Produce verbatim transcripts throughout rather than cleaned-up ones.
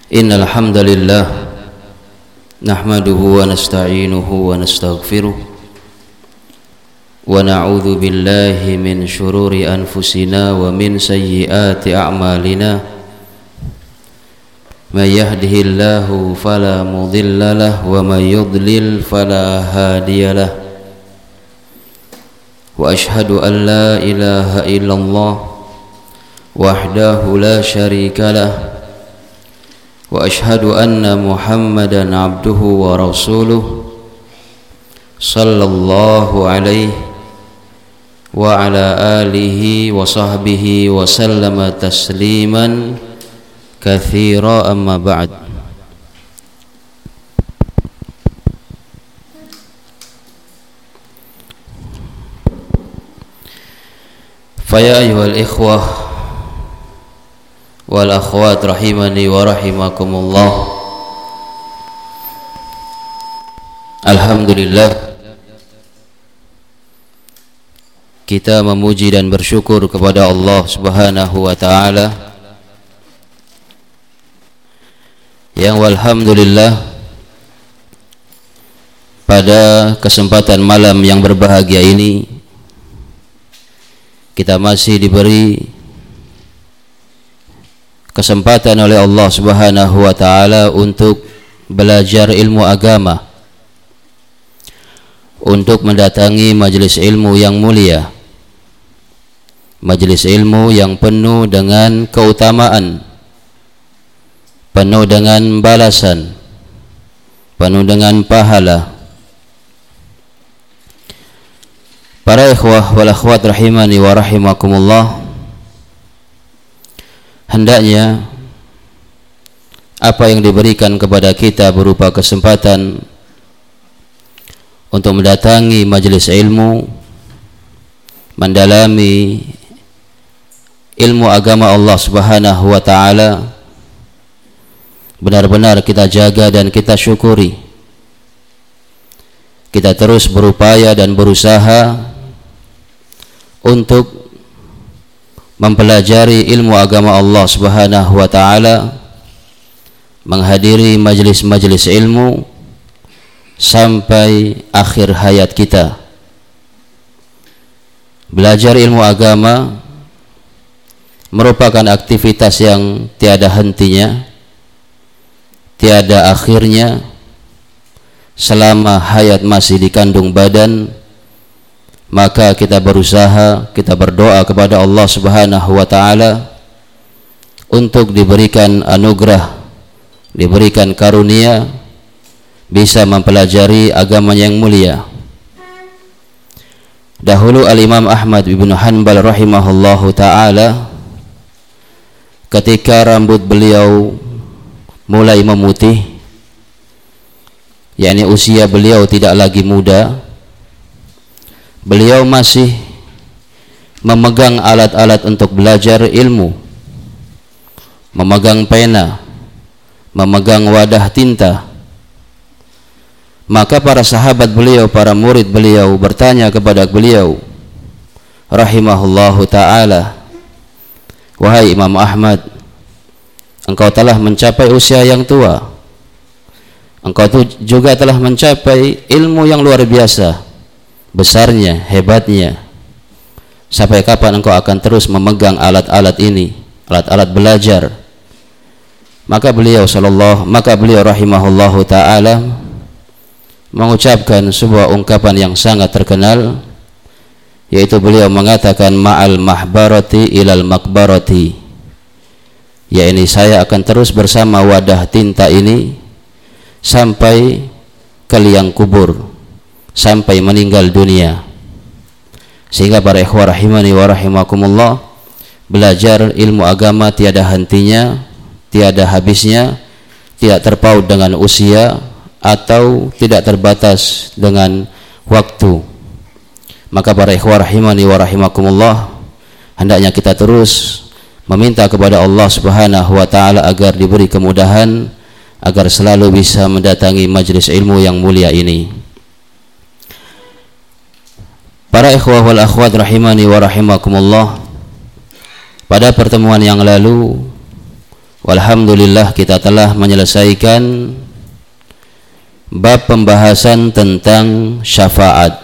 Innal hamdalillah nahmaduhu wa nasta'inuhu wa nastaghfiruh wa na'udzu billahi min shururi anfusina wa min sayyiati a'malina. May yahdihillahu fala mudilla lahu wa may yudlil fala hadiyalah. Wa ashhadu an la ilaha illallah wahdahu la syarika lah wa ashhadu anna Muhammadan abduhu wa rasuluh sallallahu alaihi wa ala alihi wa sahbihi wa sallama tasliman katsira, amma ba'd. Fa ya ayyuhal ikhwah wal akhwat rahimani wa rahimakumullah. Alhamdulillah, kita memuji dan bersyukur kepada Allah Subhanahu wa taala yang walhamdulillah pada kesempatan malam yang berbahagia ini kita masih diberi kesempatan oleh Allah Subhanahu wa taala untuk belajar ilmu agama, untuk mendatangi majelis ilmu yang mulia, majelis ilmu yang penuh dengan keutamaan, penuh dengan balasan, penuh dengan pahala. Para ikhwah wal akhwat rahimani wa rahimakumullah, hendaknya apa yang diberikan kepada kita berupa kesempatan untuk mendatangi majelis ilmu, mendalami ilmu agama Allah Subhanahu wa taala, benar-benar kita jaga dan kita syukuri. Kita terus berupaya dan berusaha untuk mempelajari ilmu agama Allah Subhanahu wa taala, menghadiri majelis-majelis ilmu sampai akhir hayat kita. Belajar ilmu agama merupakan aktivitas yang tiada hentinya, tiada akhirnya. Selama hayat masih dikandung badan, maka kita berusaha, kita berdoa kepada Allah Subhanahu wa taala untuk diberikan anugerah, diberikan karunia bisa mempelajari agama yang mulia. Dahulu Al-Imam Ahmad bin Hanbal rahimahullahu taala, ketika rambut beliau mulai memutih, yakni usia beliau tidak lagi muda, beliau masih memegang alat-alat untuk belajar ilmu, memegang pena, memegang wadah tinta. Maka para sahabat beliau, para murid beliau bertanya kepada beliau rahimahullahu ta'ala, wahai Imam Ahmad, engkau telah mencapai usia yang tua, engkau juga telah mencapai ilmu yang luar biasa, besarnya, hebatnya. Sampai kapan engkau akan terus memegang alat-alat ini, alat-alat belajar? Maka beliau sallallahu, maka beliau rahimahullahu taala mengucapkan sebuah ungkapan yang sangat terkenal, yaitu beliau mengatakan ma'al mahbarati ilal makbarati, yakni saya akan terus bersama wadah tinta ini sampai ke liang kubur, sampai meninggal dunia. Sehingga para ikhwah rahimani wa rahimakumullah, belajar ilmu agama tiada hentinya, tiada habisnya, tidak terpaut dengan usia atau tidak terbatas dengan waktu. Maka para ikhwah rahimani wa rahimakumullah, hendaknya kita terus meminta kepada Allah Subhanahu wa taala agar diberi kemudahan, agar selalu bisa mendatangi majelis ilmu yang mulia ini. Para ikhwah wal akhwat rahimani wa rahimakumullah, pada pertemuan yang lalu Walhamdulillah kita telah menyelesaikan bab pembahasan tentang syafaat.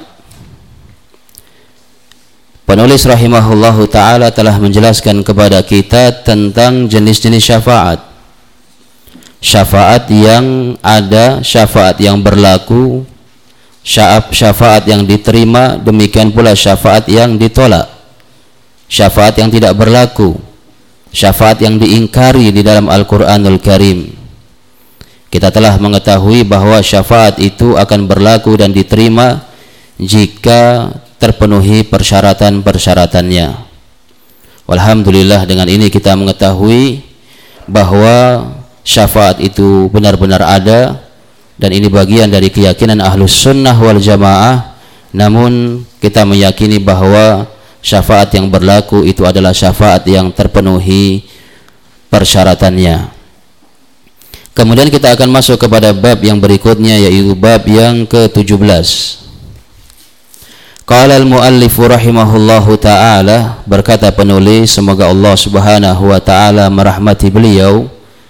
Penulis rahimahullahu ta'ala telah menjelaskan kepada kita tentang jenis-jenis syafaat. Syafaat yang ada, syafaat yang berlaku, syafaat yang diterima, demikian pula syafaat yang ditolak, syafaat yang tidak berlaku, syafaat yang diingkari di dalam Al-Quranul Karim. Kita telah mengetahui bahwa syafaat itu akan berlaku dan diterima jika terpenuhi persyaratan-persyaratannya. Alhamdulillah, dengan ini kita mengetahui bahwa syafaat itu benar-benar ada, dan ini bagian dari keyakinan Ahlus Sunnah wal Jamaah. Namun kita meyakini bahwa syafaat yang berlaku itu adalah syafaat yang terpenuhi persyaratannya. Kemudian kita akan masuk kepada bab yang berikutnya, yaitu bab yang ke tujuh belas. Qala al-muallif rahimahullahu ta'ala, berkata penulis, semoga Allah subhanahu wa ta'ala merahmati beliau,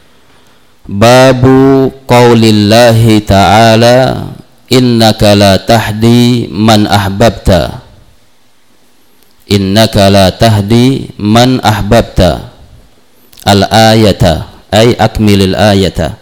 babu qaulillahi ta'ala innaka la tahdi man ahbabta, innaka la tahdi man ahbabta, al-ayata ay akmilil ayata.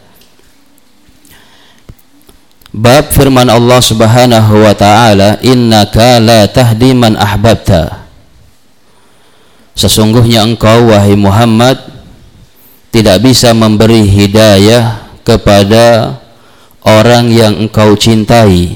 Bab firman Allah subhanahu wa ta'ala, innaka la tahdi man ahbabta, sesungguhnya engkau wahai Muhammad tidak bisa memberi hidayah kepada orang yang engkau cintai.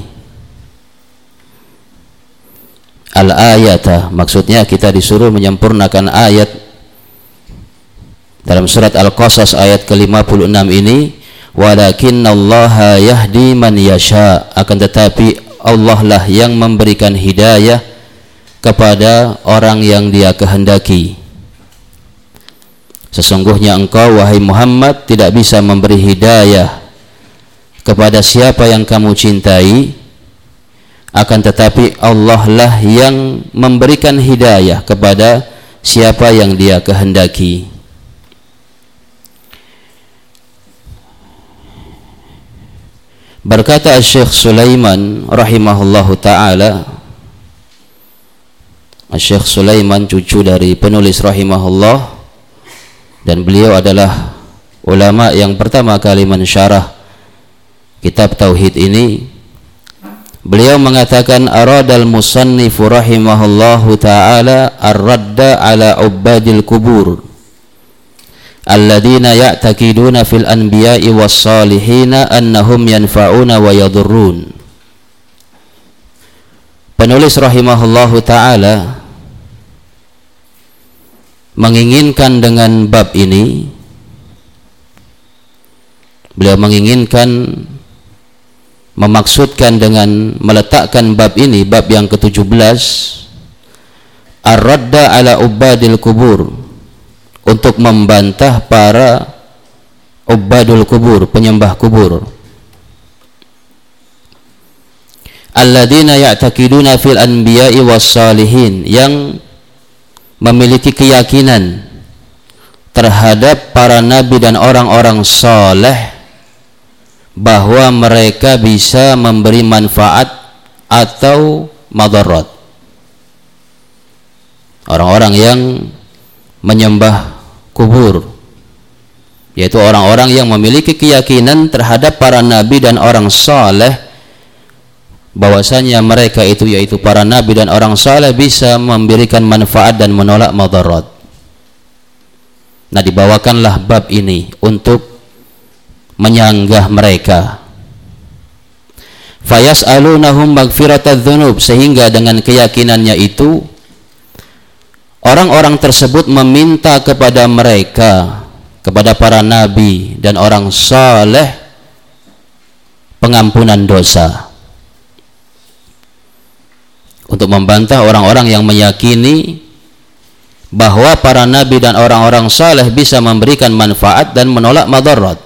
Al-ayata, maksudnya kita disuruh menyempurnakan ayat dalam surat Al-Qasas ayat ke lima puluh enam ini, walakinnallaha yahdi man yasha, akan tetapi Allah lah yang memberikan hidayah kepada orang yang Dia kehendaki. Sesungguhnya engkau wahai Muhammad tidak bisa memberi hidayah kepada siapa yang kamu cintai, akan tetapi Allah lah yang memberikan hidayah kepada siapa yang Dia kehendaki. Berkata Syekh Sulaiman rahimahullahu ta'ala, Syekh Sulaiman cucu dari penulis rahimahullah, dan beliau adalah ulama yang pertama kali mensyarah kitab tauhid ini. Beliau mengatakan, aradal musannifu rahimahullahu ta'ala ar-radda ala ubbadil kubur alladzina ya'taqiduna fil anbiya'i was salihina annahum yanfa'una wa yadurrun. Penulis rahimahullahu ta'ala menginginkan dengan bab ini, beliau menginginkan, memaksudkan dengan meletakkan bab ini, bab yang ke tujuh belas, ar-radda ala ubadil kubur, untuk membantah para ubadul kubur, penyembah kubur, alladzina ya'taqiduna fil anbiya'i was salihin, yang memiliki keyakinan terhadap para nabi dan orang-orang saleh bahwa mereka bisa memberi manfaat atau madarat. Orang-orang yang menyembah kubur, yaitu orang-orang yang memiliki keyakinan terhadap para nabi dan orang saleh, bahwasanya mereka itu, yaitu para nabi dan orang saleh, bisa memberikan manfaat dan menolak madarat. Nah, dibawakanlah bab ini untuk menyanggah mereka. Fayas'alunahum maghfiratadz dzunub, sehingga dengan keyakinannya itu orang-orang tersebut meminta kepada mereka, kepada para nabi dan orang saleh, pengampunan dosa, untuk membantah orang-orang yang meyakini bahwa para nabi dan orang-orang saleh bisa memberikan manfaat dan menolak madarat.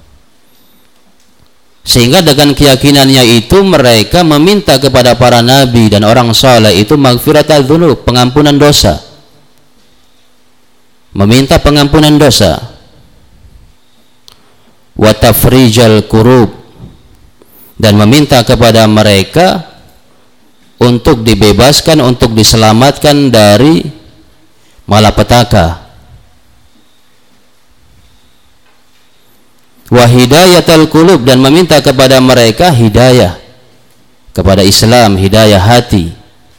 Sehingga dengan keyakinannya itu mereka meminta kepada para nabi dan orang saleh itu maghfiratadz dzunub, pengampunan dosa, meminta pengampunan dosa. wa tafrijal kurub, dan meminta kepada mereka untuk dibebaskan, untuk diselamatkan dari malapetaka. Wa hidayatal qulub, dan meminta kepada mereka hidayah kepada Islam, hidayah hati.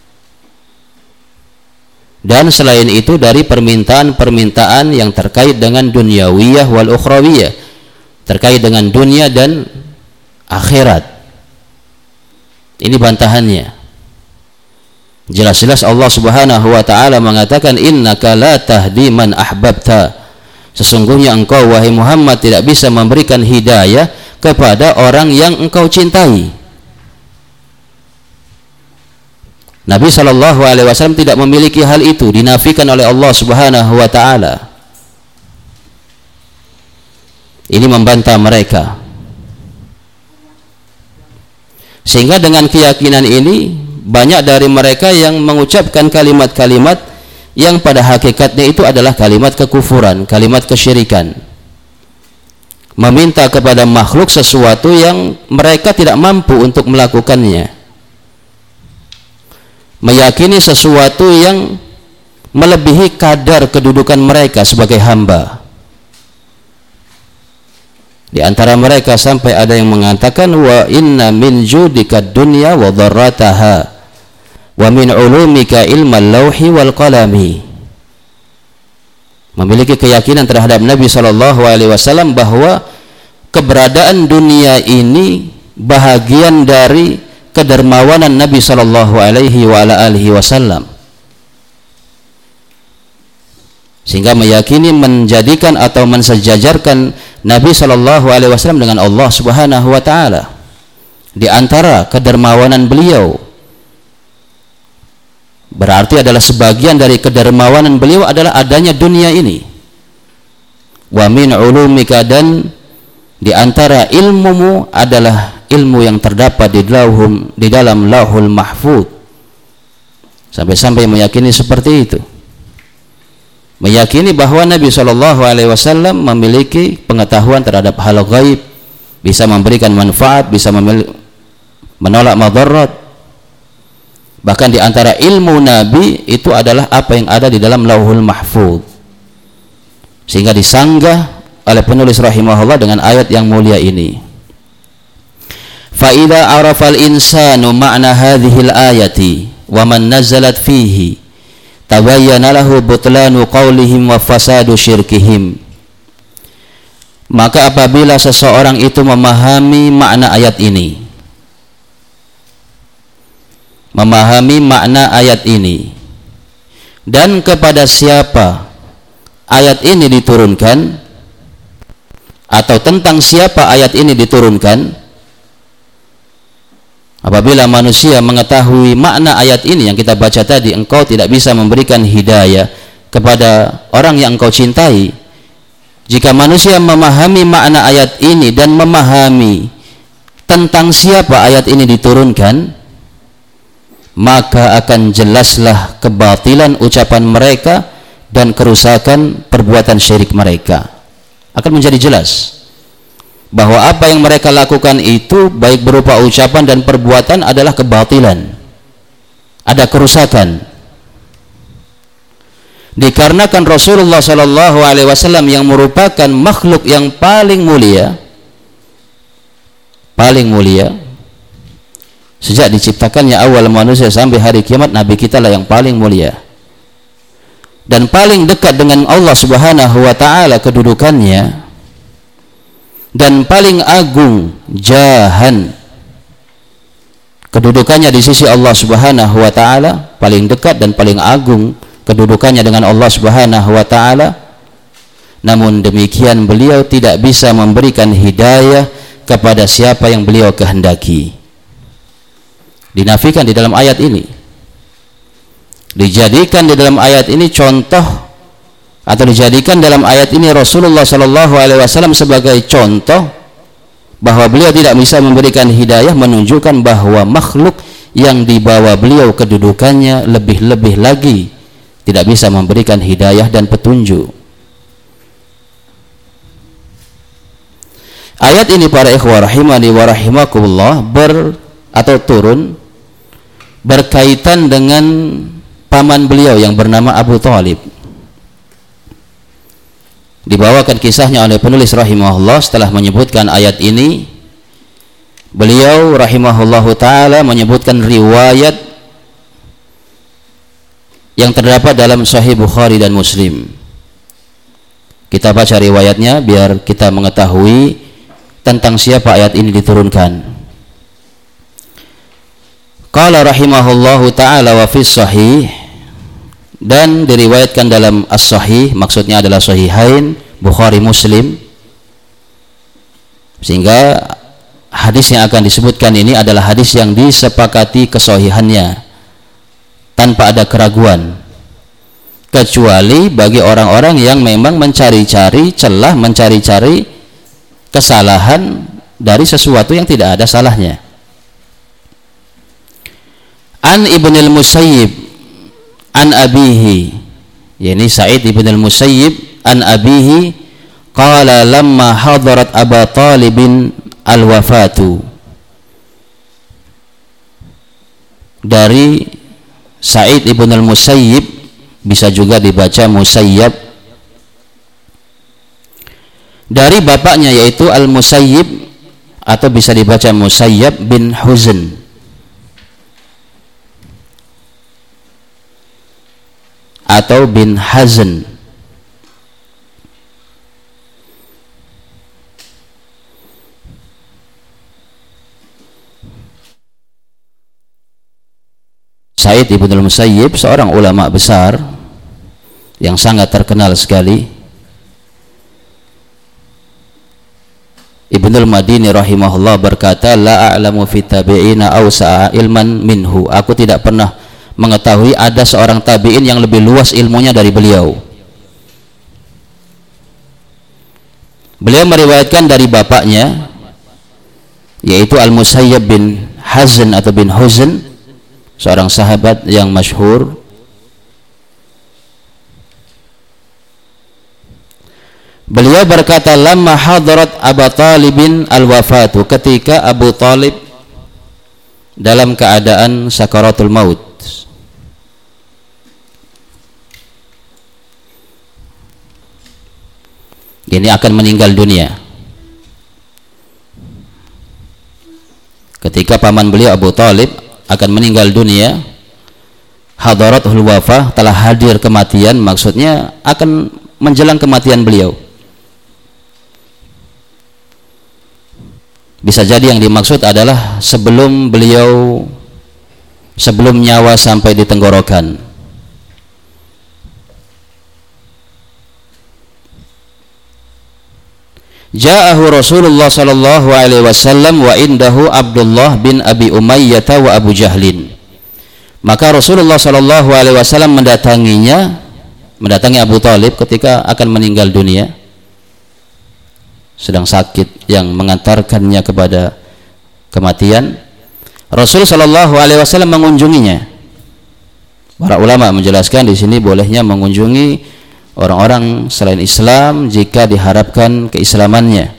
Dan selain itu dari permintaan-permintaan yang terkait dengan dunyawiyah wal ukhrawiyah, terkait dengan dunia dan akhirat. Ini bantahannya. Jelas-jelas Allah Subhanahu wa taala mengatakan, innaka la tahdi man ahbabta, sesungguhnya engkau wahai Muhammad tidak bisa memberikan hidayah kepada orang yang engkau cintai. Nabi shallallahu alaihi wasallam tidak memiliki hal itu, dinafikan oleh Allah Subhanahu wa taala. Ini membantah mereka. Sehingga dengan keyakinan ini banyak dari mereka yang mengucapkan kalimat-kalimat yang pada hakikatnya itu adalah kalimat kekufuran, kalimat kesyirikan. Meminta kepada makhluk sesuatu yang mereka tidak mampu untuk melakukannya. Meyakini sesuatu yang melebihi kadar kedudukan mereka sebagai hamba. Di antara mereka sampai ada yang mengatakan, wa inna min judika dunya wa dharrataha wa min ulumika ilmal lauhi wal qalami. Memiliki keyakinan terhadap Nabi shallallahu alaihi wasallam bahwa keberadaan dunia ini bahagian dari kedermawanan Nabi shallallahu alaihi wa ala alihi wasallam, sehingga meyakini menjadikan atau mensejajarkan Nabi shallallahu alaihi wasallam dengan Allah Subhanahu wa taala. Di antara kedermawanan beliau berarti adalah sebagian dari kedermawanan beliau adalah adanya dunia ini. Wa min ulumika, dan di antara ilmumu adalah ilmu yang terdapat di lauhul, di dalam lauhul mahfuz. Sampai-sampai meyakini seperti itu, meyakini bahwa Nabi shallallahu alaihi wasallam memiliki pengetahuan terhadap hal gaib, bisa memberikan manfaat, bisa menolak madarat. Bahkan di antara ilmu Nabi itu adalah apa yang ada di dalam lauhul mahfuz, sehingga disanggah oleh penulis rahimahullah dengan ayat yang mulia ini. Fa idza arafa al-insanu ma'na hadhil ayati wa man nazalat fihi tabayyana lahu butlanu qawlihim wa fasadu syirkihim. Maka apabila seseorang itu memahami makna ayat ini, memahami makna ayat ini, dan kepada siapa ayat ini diturunkan, atau tentang siapa ayat ini diturunkan, apabila manusia mengetahui makna ayat ini yang kita baca tadi, engkau tidak bisa memberikan hidayah kepada orang yang engkau cintai. Jika manusia memahami makna ayat ini dan memahami tentang siapa ayat ini diturunkan, maka akan jelaslah kebatilan ucapan mereka dan kerusakan perbuatan syirik mereka. Akan menjadi jelas bahwa apa yang mereka lakukan itu baik berupa ucapan dan perbuatan adalah kebatilan, ada kerusakan. Dikarenakan Rasulullah shallallahu alaihi wasallam yang merupakan makhluk yang paling mulia, paling mulia sejak diciptakannya awal manusia sampai hari kiamat, Nabi kita lah yang paling mulia dan paling dekat dengan Allah Subhanahu wa taala kedudukannya, dan paling agung jahan kedudukannya di sisi Allah Subhanahu wa taala, paling dekat dan paling agung kedudukannya dengan Allah Subhanahu wa taala. Namun demikian beliau tidak bisa memberikan hidayah kepada siapa yang beliau kehendaki. Dinafikan di dalam ayat ini, dijadikan di dalam ayat ini contoh, atau dijadikan dalam ayat ini Rasulullah shallallahu alaihi wasallam sebagai contoh bahwa beliau tidak bisa memberikan hidayah, menunjukkan bahwa makhluk yang dibawa beliau kedudukannya lebih-lebih lagi tidak bisa memberikan hidayah dan petunjuk. Ayat ini para ikhwah rahimani wa rahimakumullah ber atau turun berkaitan dengan paman beliau yang bernama Abu Thalib. Dibawakan kisahnya oleh penulis rahimahullah setelah menyebutkan ayat ini. Beliau rahimahullahu ta'ala menyebutkan riwayat yang terdapat dalam Sahih Bukhari dan Muslim. Kita baca riwayatnya biar kita mengetahui tentang siapa ayat ini diturunkan. Qala rahimahullahu ta'ala wa fis sahih, dan diriwayatkan dalam as-sahih, maksudnya adalah sahihain Bukhari Muslim, sehingga hadis yang akan disebutkan ini adalah hadis yang disepakati kesahihannya tanpa ada keraguan, kecuali bagi orang-orang yang memang mencari-cari celah, mencari-cari kesalahan dari sesuatu yang tidak ada salahnya. An Ibnul Musayyib an abihi, yakni Sa'id ibn al-Musayyib an abihi qala lamma hadarat Aba Talibin al-wafatu, dari Sa'id ibn al-Musayyib, bisa juga dibaca Musayyab, dari bapaknya yaitu Al-Musayyib, atau bisa dibaca Musayyab bin Huzn, atau bin Hazn. Sa'id ibn al-Musayyib seorang ulama besar yang sangat terkenal sekali. Ibnul Madini rahimahullah berkata, la a'lamu fi tabi'ina awsa'a ilman minhu, aku tidak pernah mengetahui ada seorang tabi'in yang lebih luas ilmunya dari beliau. Beliau meriwayatkan dari bapaknya yaitu Al-Musayyab bin Hazn atau bin Huzn, seorang sahabat yang masyhur. Beliau berkata, lamma hadarat Abu Talibin al-wafatu, ketika Abu Talib dalam keadaan sakaratul maut. Ini akan meninggal dunia. Ketika paman beliau Abu Talib akan meninggal dunia, hadaratul wafah, telah hadir kematian, maksudnya akan menjelang kematian beliau. Bisa jadi yang dimaksud adalah sebelum beliau, sebelum nyawa sampai di tenggorokan. Ja'ahu Rasulullah sallallahu alaihi wasallam wa indahu Abdullah bin Abi Umayyah wa Abu Jahlin. Maka Rasulullah sallallahu alaihi wasallam mendatanginya, mendatangi Abu Talib ketika akan meninggal dunia, sedang sakit yang mengantarkannya kepada kematian. Rasul sallallahu alaihi wasallam mengunjunginya. Para ulama menjelaskan di sini bolehnya mengunjungi orang-orang selain Islam jika diharapkan keislamannya.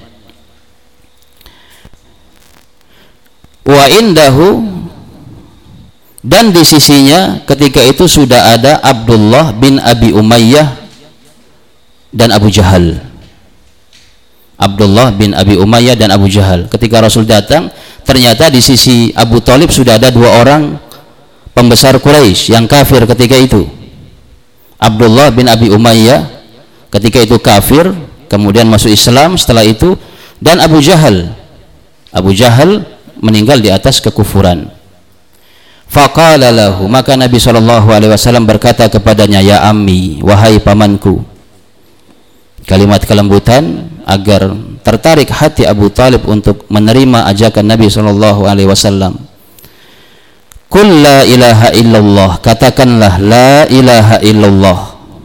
Wa indahu, dan di sisinya ketika itu sudah ada Abdullah bin Abi Umayyah dan Abu Jahal. Abdullah bin Abi Umayyah dan Abu Jahal. Ketika Rasul datang, ternyata di sisi Abu Talib sudah ada dua orang pembesar Quraisy yang kafir ketika itu. Abdullah bin Abi Umayyah ketika itu kafir, kemudian masuk Islam setelah itu, dan Abu Jahal. Abu Jahal meninggal di atas kekufuran. Faqala lahu, maka Nabi shallallahu alaihi wasallam berkata kepadanya, ya ammi, wahai pamanku. Kalimat kelembutan agar tertarik hati Abu Talib untuk menerima ajakan Nabi shallallahu alaihi wasallam. Qul la ilaha illallah, katakanlah la ilaha illallah,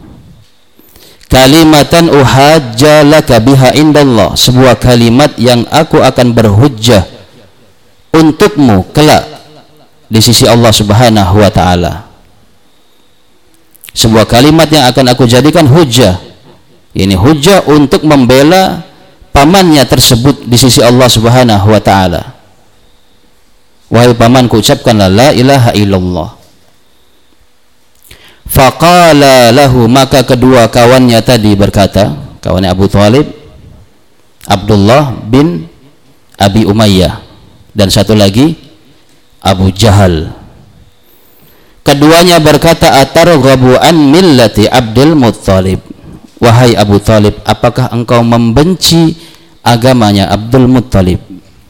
kalimatan uhajja laka biha indallah, sebuah kalimat yang aku akan berhujjah untukmu kelak di sisi Allah Subhanahu wa taala. Sebuah kalimat yang akan aku jadikan hujjah, ini hujjah untuk membela pamannya tersebut di sisi Allah Subhanahu wa taala. Wahai pamanku, ucapkanlah la ilaha illallah. Faqala lahu, maka kedua kawannya tadi berkata, kawannya Abu Thalib, Abdullah bin Abi Umayyah, dan satu lagi Abu Jahal. Keduanya berkata, atarghabu an millati Abdul Muttalib. Wahai Abu Thalib, apakah engkau membenci agamanya Abdul Muttalib?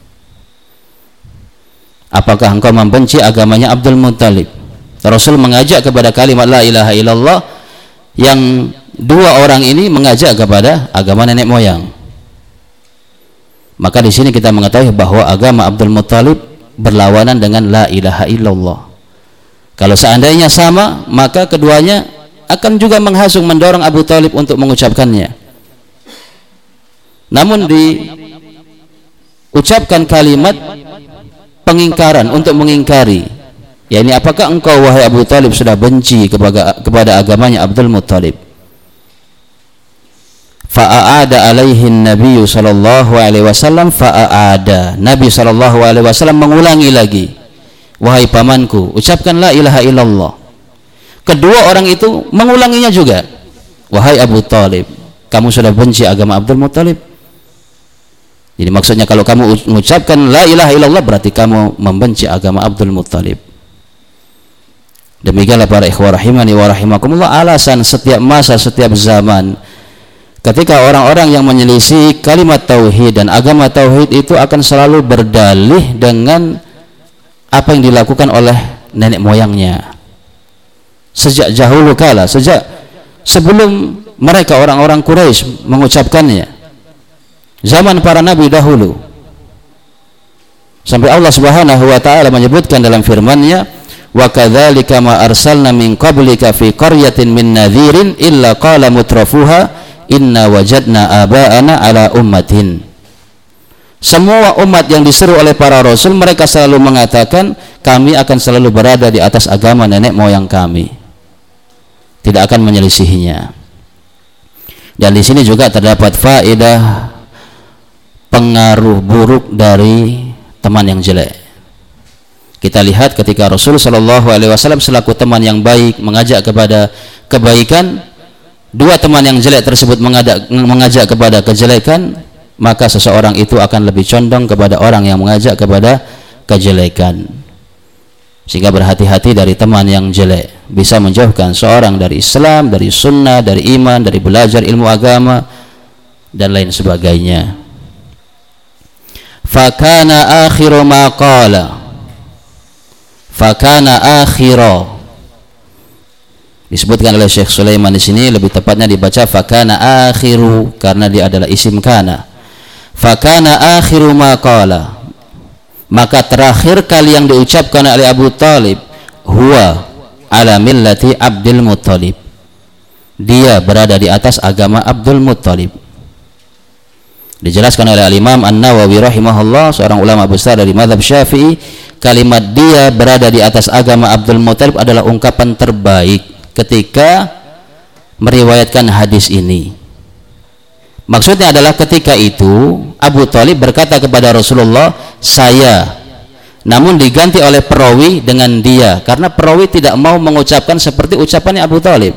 Apakah engkau membenci agamanya Abdul Muttalib? Rasul mengajak kepada kalimat la ilaha illallah, yang dua orang ini mengajak kepada agama nenek moyang. Maka di sini kita mengetahui bahwa agama Abdul Muttalib berlawanan dengan la ilaha illallah. Kalau seandainya sama, maka keduanya akan juga menghasung, mendorong Abu Thalib untuk mengucapkannya. Namun diucapkan kalimat pengingkaran untuk mengingkari, yakni apakah engkau wahai Abu Thalib sudah benci kepada, kepada agamanya Abdul Muttalib? Fa'aada alaihin Nabi sallallahu alaihi wasallam, fa'aada, Nabi sallallahu alaihi wasallam mengulangi lagi, wahai pamanku, ucapkan la ilaha illallah. Kedua orang itu mengulanginya juga, wahai Abu Thalib, kamu sudah benci agama Abdul Muttalib. Jadi maksudnya kalau kamu mengucapkan la ilaha illallah berarti kamu membenci agama Abdul Muttalib. Demikianlah para ikhwah rahimani wa rahimakumullah, alasan setiap masa, setiap zaman ketika orang-orang yang menyelisih kalimat tauhid dan agama tauhid itu akan selalu berdalih dengan apa yang dilakukan oleh nenek moyangnya sejak dahulu kala, sejak sebelum mereka orang-orang Quraisy mengucapkannya, zaman para nabi dahulu, sampai Allah Subhanahu wa taala menyebutkan dalam firman-Nya, wa kadzalika ma arsalna min qablika fi qaryatin min nadhirin illa qala mutrafuha inna wajadna aba'ana ala ummatin. Semua umat yang diseru oleh para rasul, mereka selalu mengatakan kami akan selalu berada di atas agama nenek moyang kami, tidak akan menyelisihinya. Dan di sini juga terdapat faedah pengaruh buruk dari teman yang jelek. Kita lihat ketika Rasul Shallallahu Alaihi Wasallam selaku teman yang baik mengajak kepada kebaikan, dua teman yang jelek tersebut mengajak, mengajak kepada kejelekan, maka seseorang itu akan lebih condong kepada orang yang mengajak kepada kejelekan. Sehingga berhati-hati dari teman yang jelek, bisa menjauhkan seorang dari Islam, dari sunnah, dari iman, dari belajar ilmu agama dan lain sebagainya. Fakana akhiru ma qala, fakana akhiru, disebutkan oleh Syekh Sulaiman di sini, lebih tepatnya dibaca fakana akhiru karena dia adalah isim kana. Fakana akhiru ma qala, maka terakhir kali yang diucapkan oleh Abu Thalib, huwa ala millati Abdul Muttalib, dia berada di atas agama Abdul Muttalib. Dijelaskan oleh Al-Imam An-Nawawi rahimahullah, seorang ulama besar dari mazhab Syafi'i, kalimat dia berada di atas agama Abdul Muttalib adalah ungkapan terbaik ketika meriwayatkan hadis ini. Maksudnya adalah ketika itu Abu Thalib berkata kepada Rasulullah, saya, namun diganti oleh perawi dengan dia, karena perawi tidak mau mengucapkan seperti ucapannya Abu Thalib,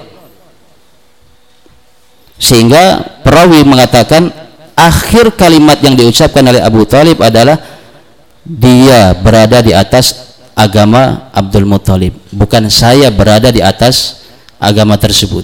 sehingga perawi mengatakan akhir kalimat yang diucapkan oleh Abu Thalib adalah dia berada di atas agama Abdul Muttalib, bukan saya berada di atas agama tersebut.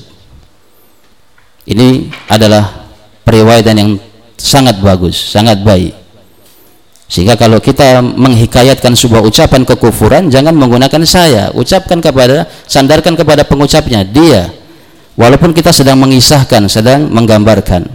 Ini adalah periwayatan yang sangat bagus, sangat baik. Sehingga kalau kita menghikayatkan sebuah ucapan kekufuran, jangan menggunakan saya, ucapkan kepada, sandarkan kepada pengucapnya, dia, walaupun kita sedang mengisahkan, sedang menggambarkan.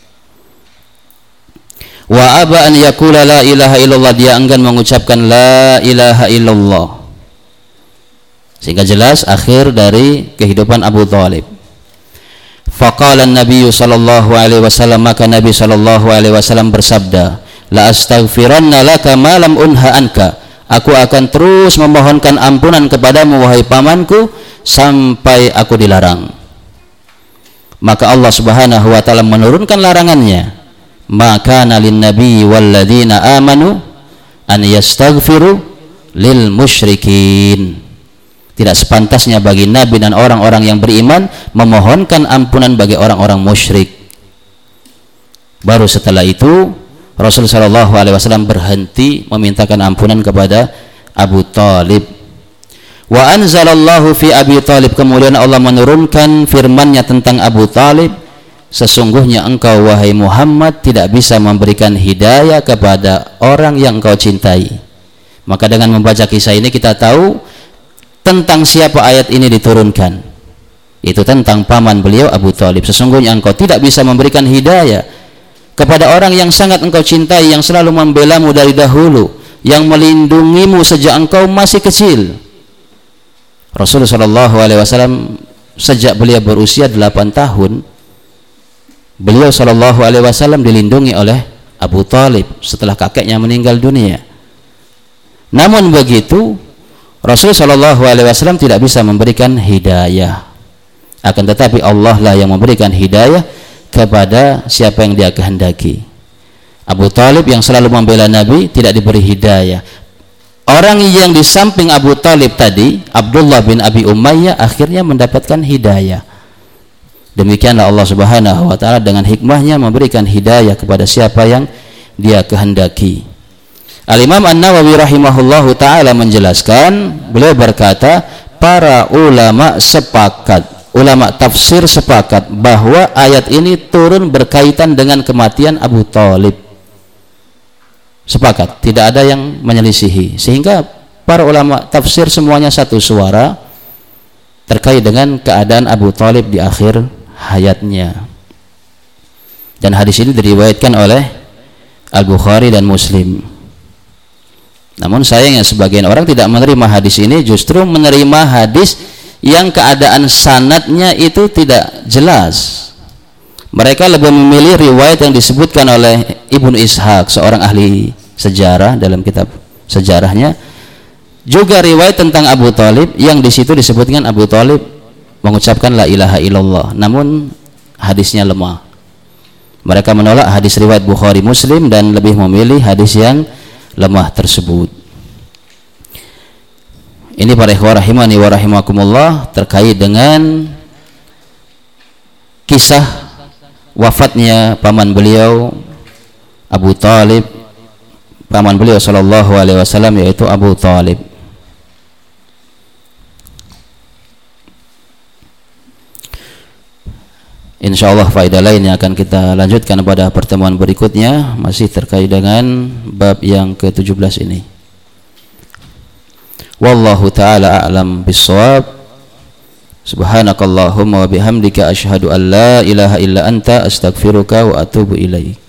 Wa aba an yaqula la ilaha illallah, dia enggan mengucapkan la ilaha illallah. Sehingga jelas akhir dari kehidupan Abu Thalib. Faqala an-nabiy sallallahu alaihi wasallam, maka Nabi sallallahu alaihi wasallam bersabda, la astaghfiranna laka ma lam unha anka, aku akan terus memohonkan ampunan kepadamu wahai pamanku sampai aku dilarang. Maka Allah Subhanahu wa taala menurunkan larangannya maka nalin nabi walladzina amanu an yastaghfiru lil musyrikin. Tidak sepantasnya bagi nabi dan orang-orang yang beriman memohonkan ampunan bagi orang-orang musyrik. Baru setelah itu Rasulullah shallallahu alaihi wasallam berhenti memintakan ampunan kepada Abu Talib. Wa anzalallahu fi Abi Talib, kemudian Allah menurunkan firman-Nya tentang Abu Talib, sesungguhnya engkau wahai Muhammad tidak bisa memberikan hidayah kepada orang yang engkau cintai. Maka dengan membaca kisah ini kita tahu tentang siapa ayat ini diturunkan. Itu tentang paman beliau Abu Talib. Sesungguhnya engkau tidak bisa memberikan hidayah kepada orang yang sangat engkau cintai, yang selalu membelamu dari dahulu, yang melindungimu sejak engkau masih kecil. Rasulullah shallallahu alaihi wasallam sejak beliau berusia delapan tahun, beliau shallallahu alaihi wasallam dilindungi oleh Abu Talib setelah kakeknya meninggal dunia. Namun begitu Rasulullah shallallahu alaihi wasallam tidak bisa memberikan hidayah. Akan tetapi Allah lah yang memberikan hidayah kepada siapa yang Dia kehendaki. Abu Talib yang selalu membela Nabi tidak diberi hidayah. Orang yang di samping Abu Talib tadi, Abdullah bin Abi Umayyah, akhirnya mendapatkan hidayah. Demikianlah Allah Subhanahu wa taala dengan hikmahnya memberikan hidayah kepada siapa yang Dia kehendaki. Al-Imam An-Nawawi rahimahullahu ta'ala menjelaskan, beliau berkata, para ulama sepakat, ulama tafsir sepakat bahwa ayat ini turun berkaitan dengan kematian Abu Talib. Sepakat, tidak ada yang menyelisihi, sehingga para ulama tafsir semuanya satu suara terkait dengan keadaan Abu Talib di akhir hayatnya. Dan hadis ini diriwayatkan oleh Al-Bukhari dan Muslim. Namun sayangnya sebagian orang tidak menerima hadis ini, justru menerima hadis yang keadaan sanadnya itu tidak jelas. Mereka lebih memilih riwayat yang disebutkan oleh Ibnu Ishaq, seorang ahli sejarah, dalam kitab sejarahnya, juga riwayat tentang Abu Talib yang di situ disebutkan Abu Talib mengucapkan la ilaha illallah, namun hadisnya lemah. Mereka menolak hadis riwayat Bukhari Muslim dan lebih memilih hadis yang lemah tersebut. Ini para ikhwah rahimani wa rahimakumullah terkait dengan kisah wafatnya paman beliau Abu Talib, paman beliau sallallahu alaihi wasallam, yaitu Abu Talib. Insyaallah faedah lain yang akan kita lanjutkan pada pertemuan berikutnya masih terkait dengan bab yang ke tujuh belas ini. Wallahu ta'ala a'lam bissawab. Subhanakallahumma wa bihamdika asyhadu an la ilaha illa anta astaghfiruka wa atubu ilaik.